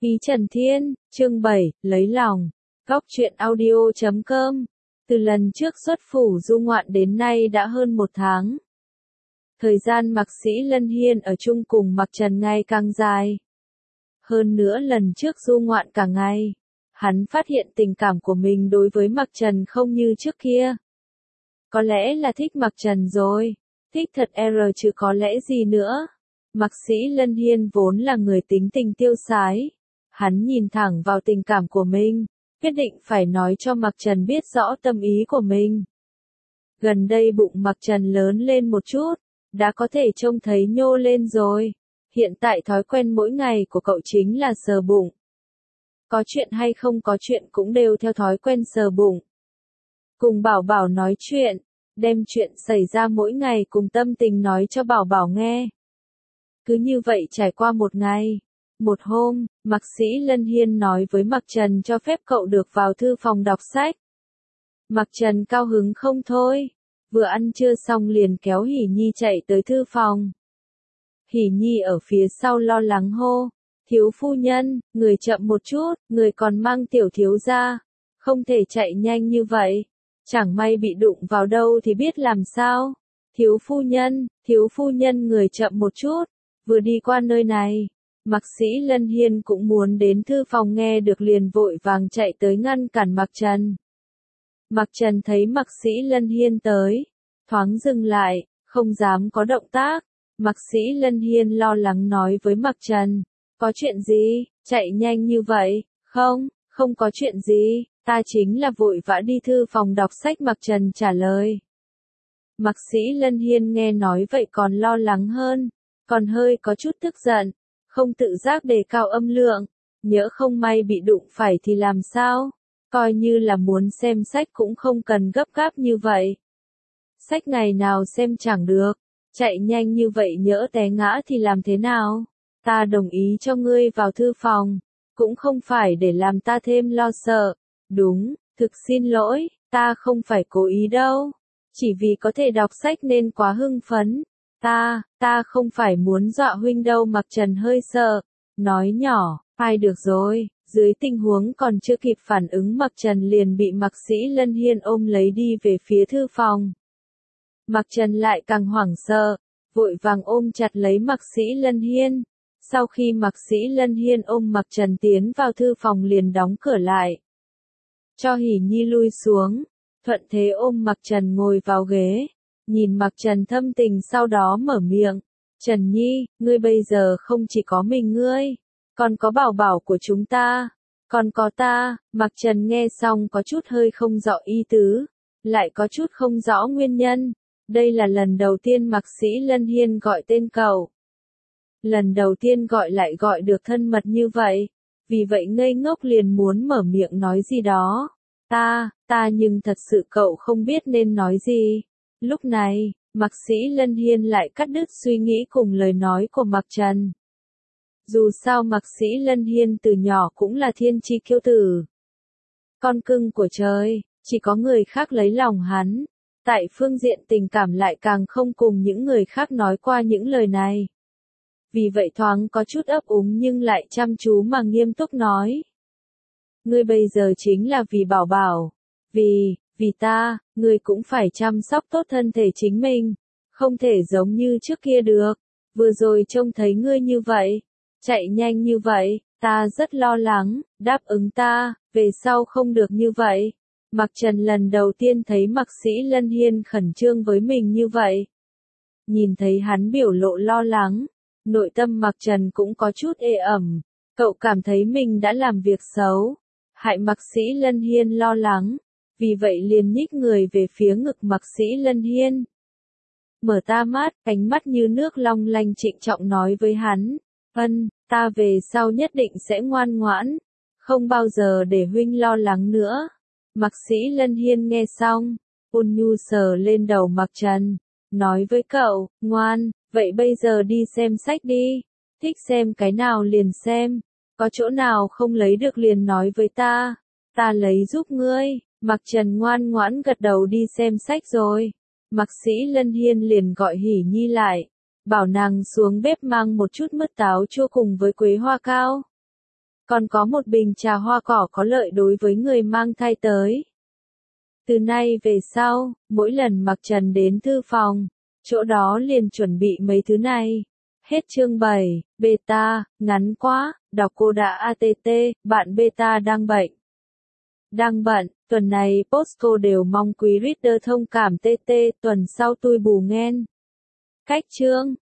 Ý Trần Thiên, chương 7, lấy lòng. Góc truyện audio.com. Từ lần trước xuất phủ du ngoạn đến nay đã hơn 1 tháng. Thời gian Mạc Sĩ Lân Hiên ở chung cùng Mạc Trần ngày càng dài. Hơn nữa lần trước du ngoạn cả ngày, hắn phát hiện tình cảm của mình đối với Mạc Trần không như trước kia. Có lẽ là thích Mạc Trần rồi, thích thật chứ có lẽ gì nữa. Mạc Sĩ Lân Hiên vốn là người tính tình tiêu sái. Hắn nhìn thẳng vào tình cảm của mình, quyết định phải nói cho Mạc Trần biết rõ tâm ý của mình. Gần đây bụng Mạc Trần lớn lên một chút, đã có thể trông thấy nhô lên rồi. Hiện tại thói quen mỗi ngày của cậu chính là sờ bụng. Có chuyện hay không có chuyện cũng đều theo thói quen sờ bụng. Cùng Bảo Bảo nói chuyện, đem chuyện xảy ra mỗi ngày cùng tâm tình nói cho Bảo Bảo nghe. Cứ như vậy trải qua một ngày. Một hôm, Mạc Sĩ Lân Hiên nói với Mạc Trần cho phép cậu được vào thư phòng đọc sách. Mạc Trần cao hứng không thôi, vừa ăn trưa xong liền kéo Hỷ Nhi chạy tới thư phòng. Hỷ Nhi ở phía sau lo lắng hô, thiếu phu nhân, người chậm một chút, người còn mang tiểu thiếu gia, không thể chạy nhanh như vậy, chẳng may bị đụng vào đâu thì biết làm sao. Thiếu phu nhân người chậm một chút, vừa đi qua nơi này. Mạc Sĩ Lân Hiên cũng muốn đến thư phòng nghe được liền vội vàng chạy tới ngăn cản Mạc Trần. Mạc Trần thấy Mạc Sĩ Lân Hiên tới, thoáng dừng lại, không dám có động tác. Mạc Sĩ Lân Hiên lo lắng nói với Mạc Trần, có chuyện gì, chạy nhanh như vậy, không có chuyện gì, ta chính là vội vã đi thư phòng đọc sách. Mạc Trần trả lời. Mạc Sĩ Lân Hiên nghe nói vậy còn lo lắng hơn, còn hơi có chút tức giận. Không tự giác đề cao âm lượng, nhỡ không may bị đụng phải thì làm sao, coi như là muốn xem sách cũng không cần gấp gáp như vậy. Sách ngày nào xem chẳng được, chạy nhanh như vậy nhỡ té ngã thì làm thế nào, ta đồng ý cho ngươi vào thư phòng, cũng không phải để làm ta thêm lo sợ, đúng, thực xin lỗi, ta không phải cố ý đâu, chỉ vì có thể đọc sách nên quá hưng phấn. Ta không phải muốn dọa huynh đâu. Mạc Trần hơi sợ, nói nhỏ, ai được rồi, dưới tình huống còn chưa kịp phản ứng Mạc Trần liền bị Mạc Sĩ Lân Hiên ôm lấy đi về phía thư phòng. Mạc Trần lại càng hoảng sợ, vội vàng ôm chặt lấy Mạc Sĩ Lân Hiên. Sau khi Mạc Sĩ Lân Hiên ôm Mạc Trần tiến vào thư phòng liền đóng cửa lại. Cho Hỷ Nhi lui xuống, thuận thế ôm Mạc Trần ngồi vào ghế. Nhìn Mạc Trần thâm tình sau đó mở miệng, Trần Nhi, ngươi bây giờ không chỉ có mình ngươi, còn có Bảo Bảo của chúng ta, còn có ta. Mạc Trần nghe xong có chút hơi không rõ ý tứ, lại có chút không rõ nguyên nhân, đây là lần đầu tiên Mạc Sĩ Lân Hiên gọi tên cậu. Lần đầu tiên gọi lại gọi được thân mật như vậy, vì vậy ngây ngốc liền muốn mở miệng nói gì đó, ta nhưng thật sự cậu không biết nên nói gì. Lúc này, Mạc Sĩ Lân Hiên lại cắt đứt suy nghĩ cùng lời nói của Mạc Trần. Dù sao Mạc Sĩ Lân Hiên từ nhỏ cũng là thiên chi kiêu tử. Con cưng của trời, chỉ có người khác lấy lòng hắn. Tại phương diện tình cảm lại càng không cùng những người khác nói qua những lời này. Vì vậy thoáng có chút ấp úng nhưng lại chăm chú mà nghiêm túc nói. Ngươi bây giờ chính là vì Bảo Bảo. Vì ta, ngươi cũng phải chăm sóc tốt thân thể chính mình, không thể giống như trước kia được. Vừa rồi trông thấy ngươi như vậy, chạy nhanh như vậy, ta rất lo lắng, đáp ứng ta, về sau không được như vậy. Mạc Trần lần đầu tiên thấy Mạc Sĩ Lân Hiên khẩn trương với mình như vậy. Nhìn thấy hắn biểu lộ lo lắng, nội tâm Mạc Trần cũng có chút ê ẩm, cậu cảm thấy mình đã làm việc xấu, hại Mạc Sĩ Lân Hiên lo lắng. Vì vậy liền nhích người về phía ngực Mạc Sĩ Lân Hiên. Mở ta mắt, ánh mắt như nước long lanh trịnh trọng nói với hắn, ta về sau nhất định sẽ ngoan ngoãn, không bao giờ để huynh lo lắng nữa. Mạc Sĩ Lân Hiên nghe xong, ôn nhu sờ lên đầu Mạc Trần, nói với cậu, ngoan, vậy bây giờ đi xem sách đi, thích xem cái nào liền xem, có chỗ nào không lấy được liền nói với ta lấy giúp ngươi. Mạc Trần ngoan ngoãn gật đầu đi xem sách rồi. Mạc Sĩ Lân Hiên liền gọi Hỷ Nhi lại, bảo nàng xuống bếp mang một chút mứt táo chua cùng với quế hoa cao. Còn có một bình trà hoa cỏ có lợi đối với người mang thai tới. Từ nay về sau, mỗi lần Mặc Trần đến thư phòng, chỗ đó liền chuẩn bị mấy thứ này. Hết chương 7, beta, ngắn quá, đọc cô đã ATT, bạn beta đang bệnh. Đang bận, tuần này Postco đều mong quý reader thông cảm TT, tuần sau tui bù nghen. Cách chương